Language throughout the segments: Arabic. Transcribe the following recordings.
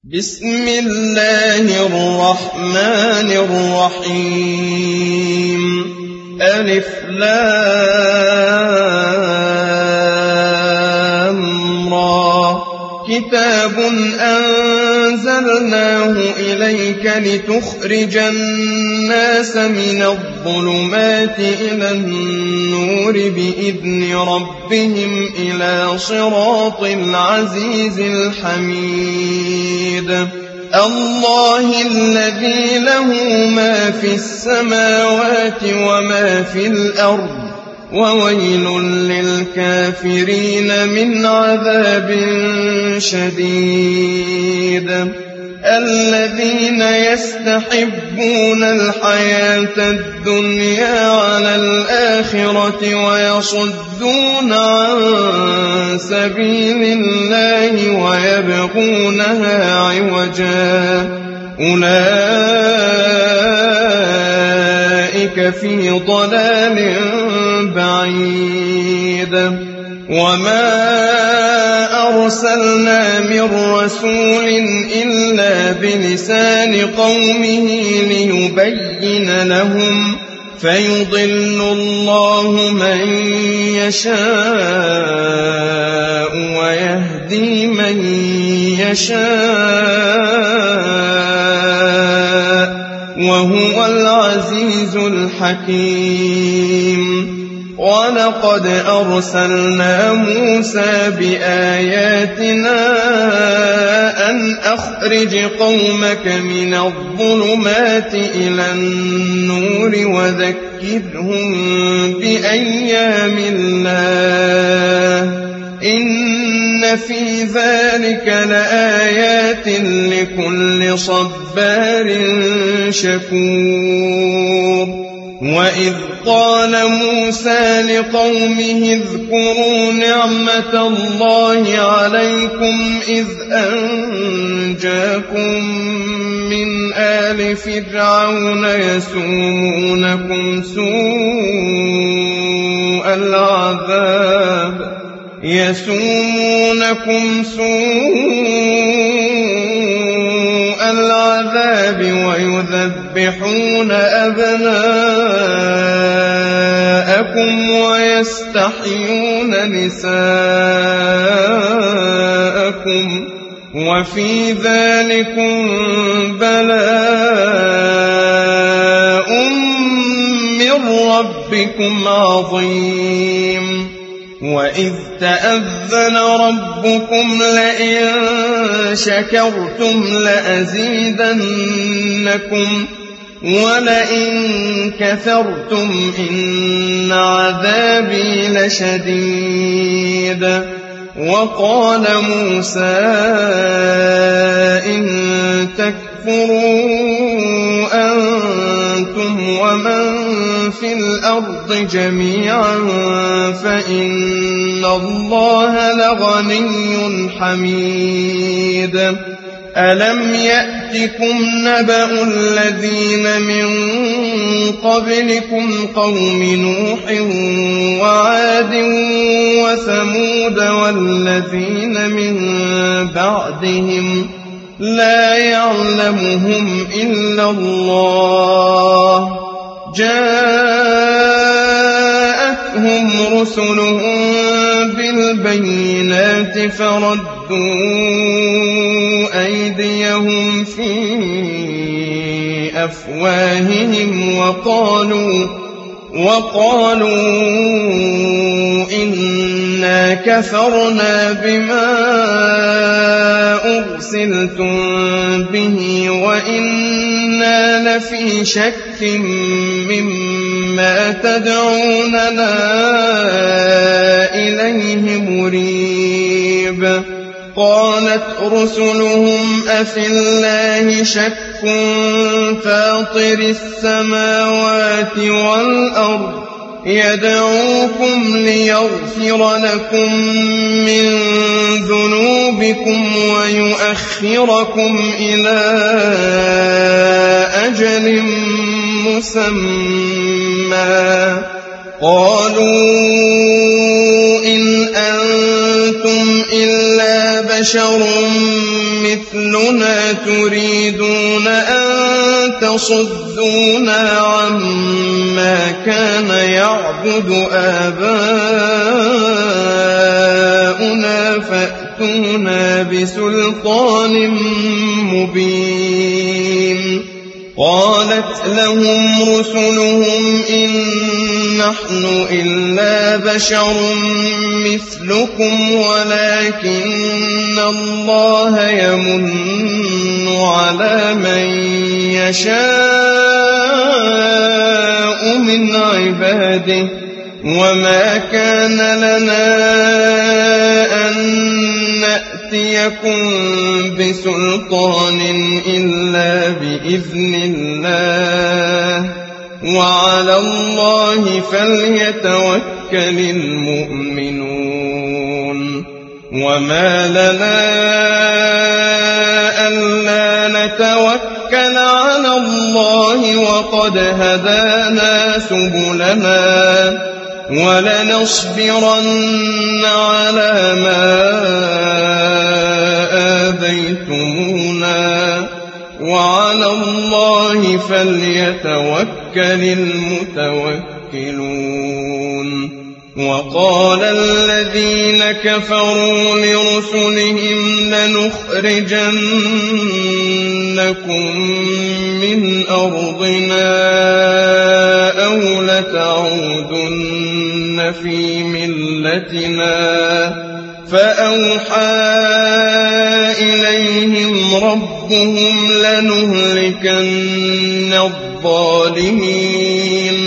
بسم الله الرحمن الرحيم ألف لام را كتاب أنزلناه إليك لتخرج الناس من الظلمات إلى النور بإذن ربهم إلى صراط العزيز الحميد الله الذي له ما في السماوات وما في الأرض وويل للكافرين من عذاب شديد الذين يستحبون الحياة الدنيا على الآخرة ويصدون عن سبيل الله ويبغونها عوجا أولئك في ضلال بعيد وما أرسلنا من رسول إلا بلسان قومه ليبين لهم فيضل الله من يشاء ويهدي من يشاء وهو العزيز الحكيم ولقد أرسلنا موسى بآياتنا أن أخرج قومك من الظلمات إلى النور وذكرهم بأيام الله إن في ذلك لآيات لكل صبار شكور وإذ قال موسى لقومه اذكروا نعمة الله عليكم إذ أنجاكم من آل فرعون يسومونكم سوء العذاب ويذبحون أبناءكم ويستحيون نساءكم وفي ذلكم بلاء من ربكم عظيم وإذ تأذن ربكم لئن شكرتم لأزيدنكم ولئن كفرتم إن عذابي لشديد وقال موسى إن تكفروا أنتم ومن في الأرض جميعا فإن الله لغني حميد ألم يأتكم نبأ الذين من قبلكم قوم نوح وعاد وثمود والذين من بعدهم لا يعلمهم إلا الله جاءتهم رسلهم بالبينات فردوا أيديهم في أفواههم وقالوا إنا كفرنا بما أرسلتم به وإنا لفي شك مما تدعوننا إليه مريب قالت رسلهم أفي الله شك فاطر السماوات والأرض يدعوكم ليغفر لكم من ذنوبكم ويؤخركم إلى أجل مسمى قالوا إن أنتم أنتم إلا بشر مثلنا تريدون أن تصدونا عما كان يعبد آباؤنا فأتونا بسلطان مبين. قالت لهم رسلهم إن نحن إلا بشر مثلكم ولكن الله يمن على من يشاء من عباده وما كان لنا أن نأتيكم بسلطان إلا بإذن الله وعلى الله فليتوكل المؤمنون. وما لنا ألا نتوكل على الله وقد هدانا سبلنا ولنصبرن على ما آذيتمونا وعلى الله فليتوكل المتوكلون. وقال الذين كفروا لرسلهم لنخرجنكم من أرضنا أو لتعودن في ملتنا فأوحى إليهم ربهم لنهلكن الظالمين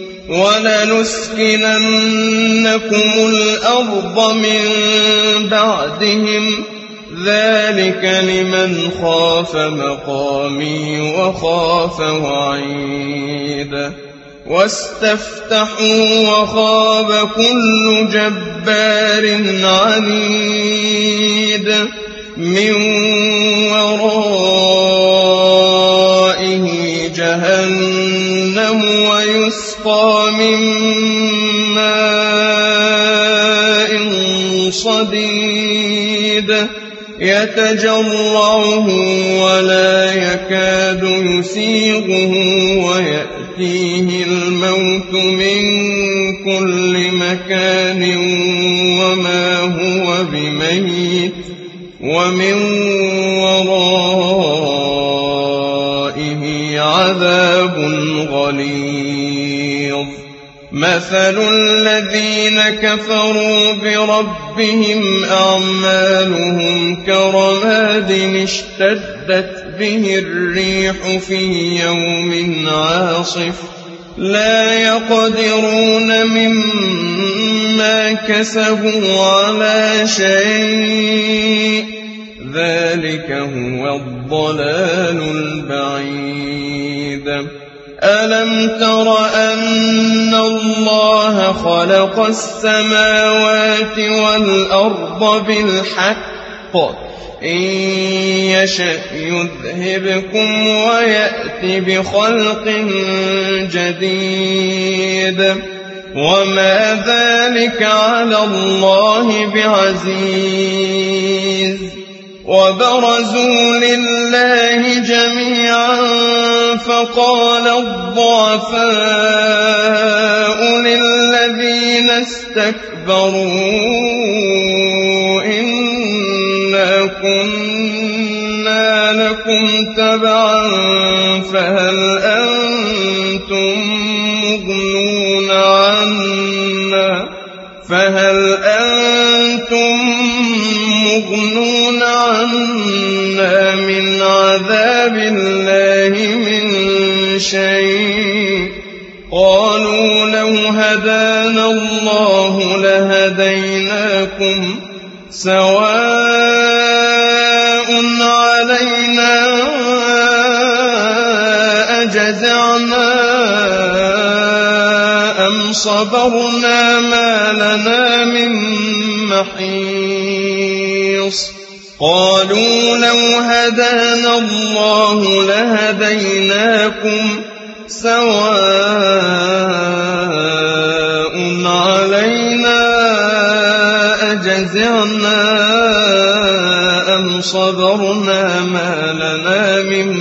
ولنسكننكم الأرض من بعدهم ذلك لمن خاف مقامي وخاف وعيد. واستفتحوا وخاب كل جبار عنيد من ورائه جهنم ويسقى من ماء صديد يتجرعه ولا يكاد يسيغه ويأتيه الموت من كل مكان وما هو بميت ومن ورائه عذاب غليظ. مثل الذين كفروا بربهم أعمالهم كرماد اشتدت به الريح في يوم عاصف لا يقدرون مما كسبوا على شيء ذلك هو الضلال البعيد. ألم تر أن الله خلق السماوات والأرض بالحق إن يشأ يذهبكم ويأتي بخلق جديد وما ذلك على الله بعزيز. وبرزوا لله جميعا فقال الضعفاء للذين استكبروا إنا كنا لكم تبعا فهل أنتم مغنون عنا من عذاب الله من شيء؟ قالوا لو هدانا الله لهديناكم سواء علينا أجزعنا أم صبرنا ما لنا من محيص. قالوا لو هدانا الله لهديناكم سواء علينا أجزعنا رجعنا أم صبرنا ما لنا من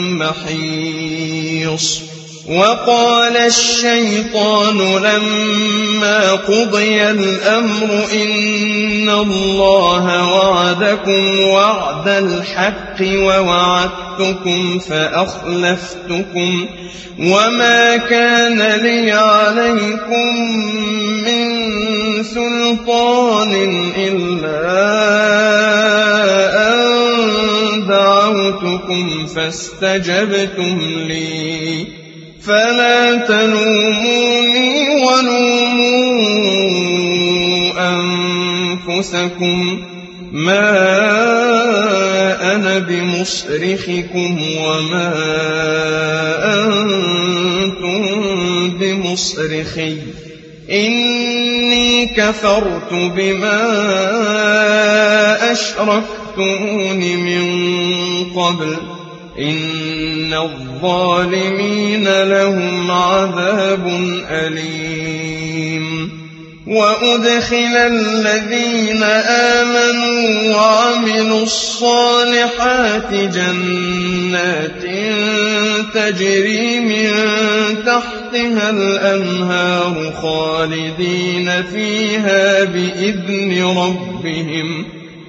محيص وقال الشيطان لما قضي الأمر إن الله وعدكم وعد الحق ووعدتكم فأخلفتكم وما كان لي عليكم من سلطان إلا أن دعوتكم فاستجبتم لي فلا تلوموني ولوموا أنفسكم ما أنا بمصرخكم وما أنتم بمصرخي إني كفرت بما أشركتمون من قبل إن الظالمين لهم عذاب أليم وأدخل الذين آمنوا وعملوا الصالحات جنات تجري من تحتها الأنهار خالدين فيها بإذن ربهم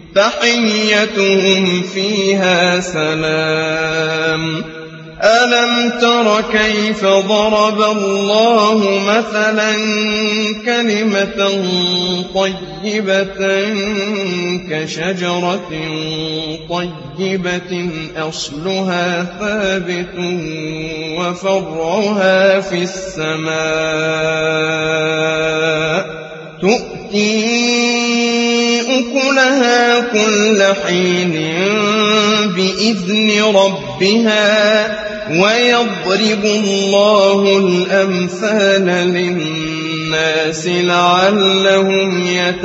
تحيتهم فيها سلام ألم تر كيف ضرب الله مثلا كلمة طيبة كشجرة طيبة أصلها ثابت وفرعها في السماء تؤتي أكلها كل حين بإذن ربها ويضرب الله الأمثال للناس لعلهم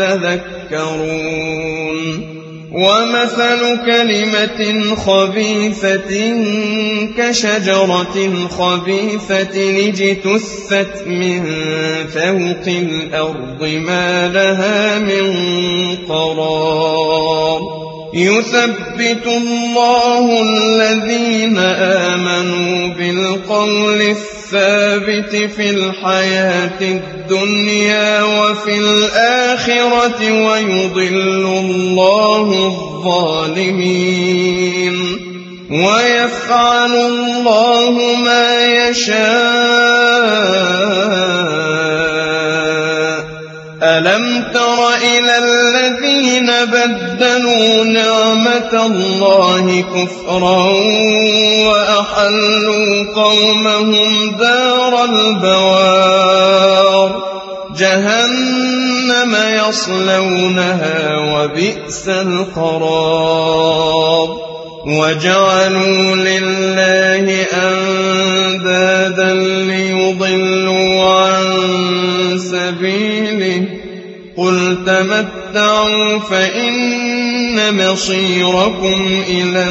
يتذكرون ومثل كلمة خبيثة كشجرة خبيثة اجتثت من فوق الأرض ما لها من قرار يثبت الله الذين آمنوا بالقول الثابت في الحياة الدنيا وفي الآخرة ويضل الله الظالمين ويفعل الله ما يشاء ألم تر إلى الذين بدلوا نعمة الله كفرا وأحلوا قومهم دار البوار جهنم يصلونها وبئس القرار وجعلوا لله أندادا ليضلوا عن سبيله قل تمتعوا فإن مصيركم إلى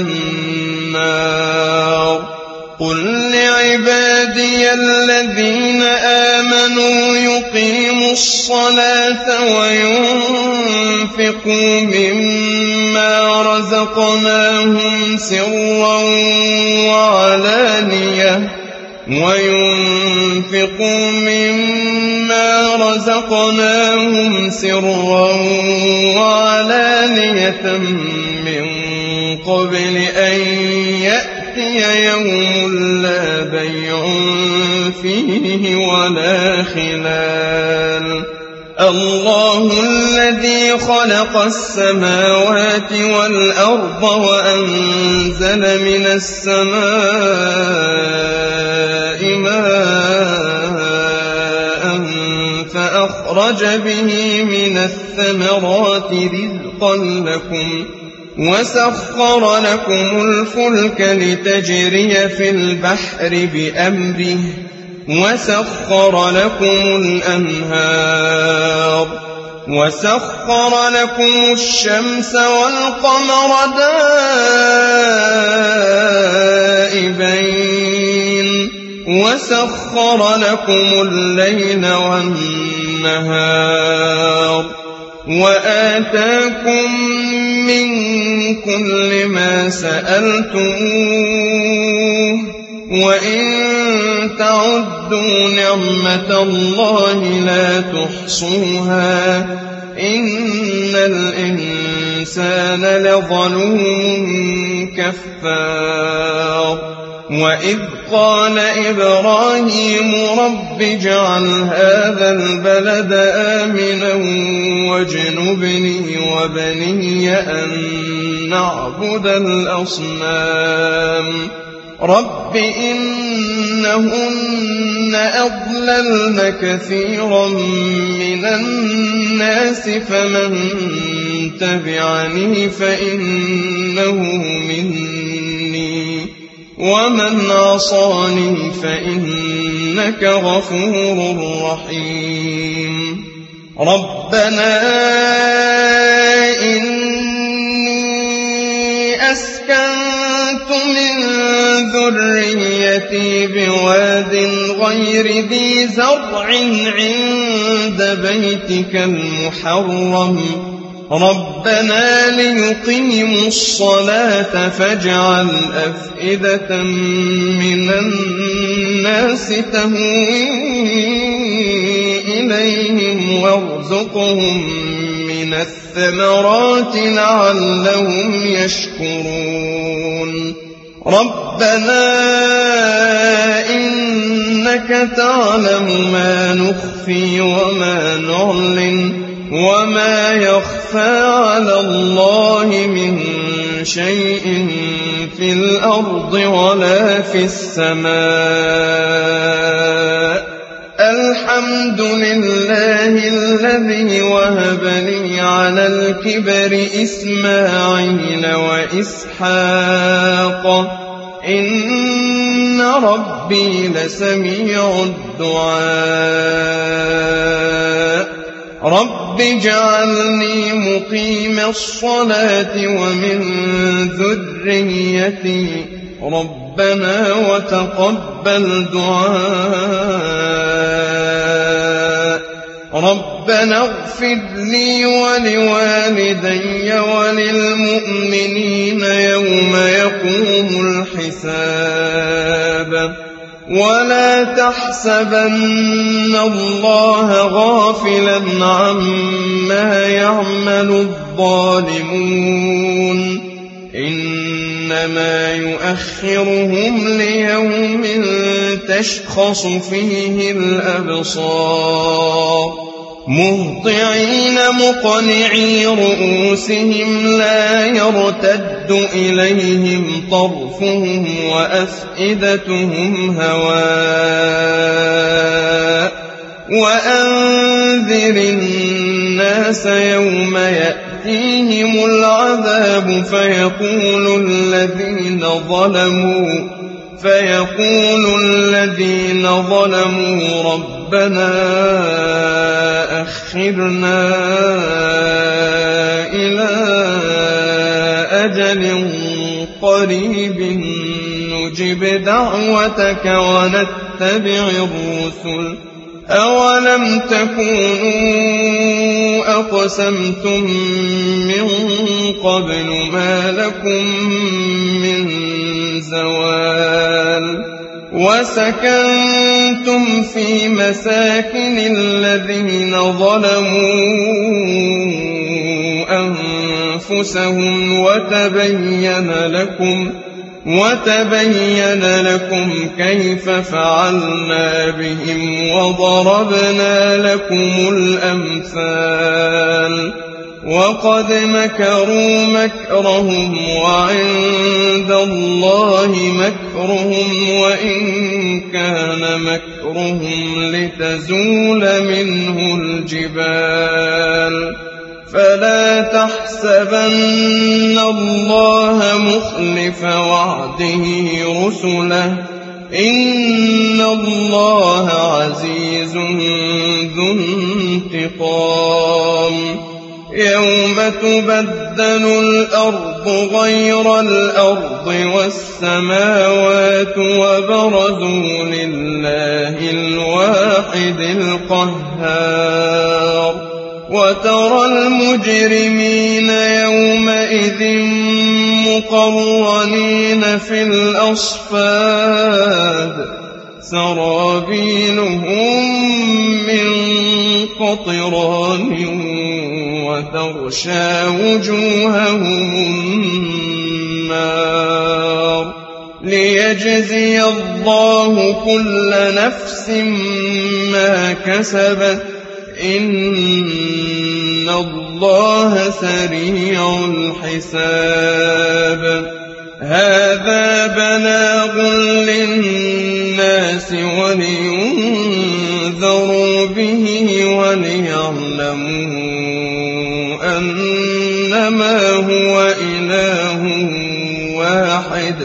النار قل لعبادي الذين آمنوا يقيموا الصلاة وينفقوا مما رزقناهم سرا وعلانية من قبل أن يأتي يوم لا بيع فيه ولا خلال الله الذي خلق السماوات والأرض وأنزل من السماء ماء فأخرج به من الثمرات رزقا لكم وسخر لكم الفلك لتجري في البحر بأمره وسخر لكم الأنهار وسخر لكم الشمس والقمر دائبين وسخر لكم الليل والنهار وآتاكم من كل ما سألتموه وإن تعدوا نعمة الله لا تحصوها إن الإنسان لظلوم كفار وإذ قال إبراهيم رب اجعل هذا البلد آمنا واجنبني وبني أن نعبد الأصنام رب إنهن أضللن كثيرا من الناس فمن تبعني فإنه مني ومن عصاني فإنك غفور رحيم ربنا إني أسكنت من ذريتي بواد غير ذي زرع عند بيتك المحرم ربنا ليقيموا الصلاة فاجعل أفئدة من الناس تهوي إليهم وارزقهم من الثمرات لعلهم يشكرون ربنا إنك تعلم ما نخفي وما نعلن وما يخفى على الله من شيء في الأرض ولا في السماء الحمد لله الذي وهب لي على الكبر إسماعيل وإسحاق إن ربي لسميع الدعاء رب اجعلني مقيم الصلاة ومن ذريتي ربنا وتقبل دعاء ربنا اغفر لي ولوالدي وللمؤمنين يوم يقوم الحساب ولا تحسبن الله غافلا عما يعمل الظالمون إنما يؤخرهم ليوم تشخص فيه الأبصار مهطعين مقنعي رؤوسهم لا يرتد إليهم طرفهم وأفئدتهم هواء وأنذر الناس يوم يأتيهم العذاب فيقول الذين ظلموا ربنا أخرنا إلى أجل قريب نجب دعوتك ونتبع الرسل أولم تكونوا أقسمتم من قبل ما لكم من زوال وسكنتم في مساكن الذين ظلموا أنفسهم وتبين لكم كيف فعلنا بهم وضربنا لكم الأمثال وقد مكروا مكرهم وعند الله مكرهم وإن كان مكرهم لتزول منه الجبال فلا تحسبن الله مخلف وعده رسله إن الله عزيز ذو انتقام يوم تبدل الأرض غير الأرض والسماوات وبرزوا لله الواحد القهار وترى المجرمين يومئذ مقرنين في الأصفاد سرابيلهم من قطران وتغشى وجوههم النار ليجزي الله كل نفس ما كسبت إن الله سريع الحساب هذا بلاغ للناس ولينذروا به وليعلموا أنما هو إله واحد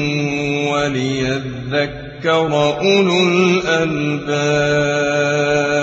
وليذكر أولو الألباب.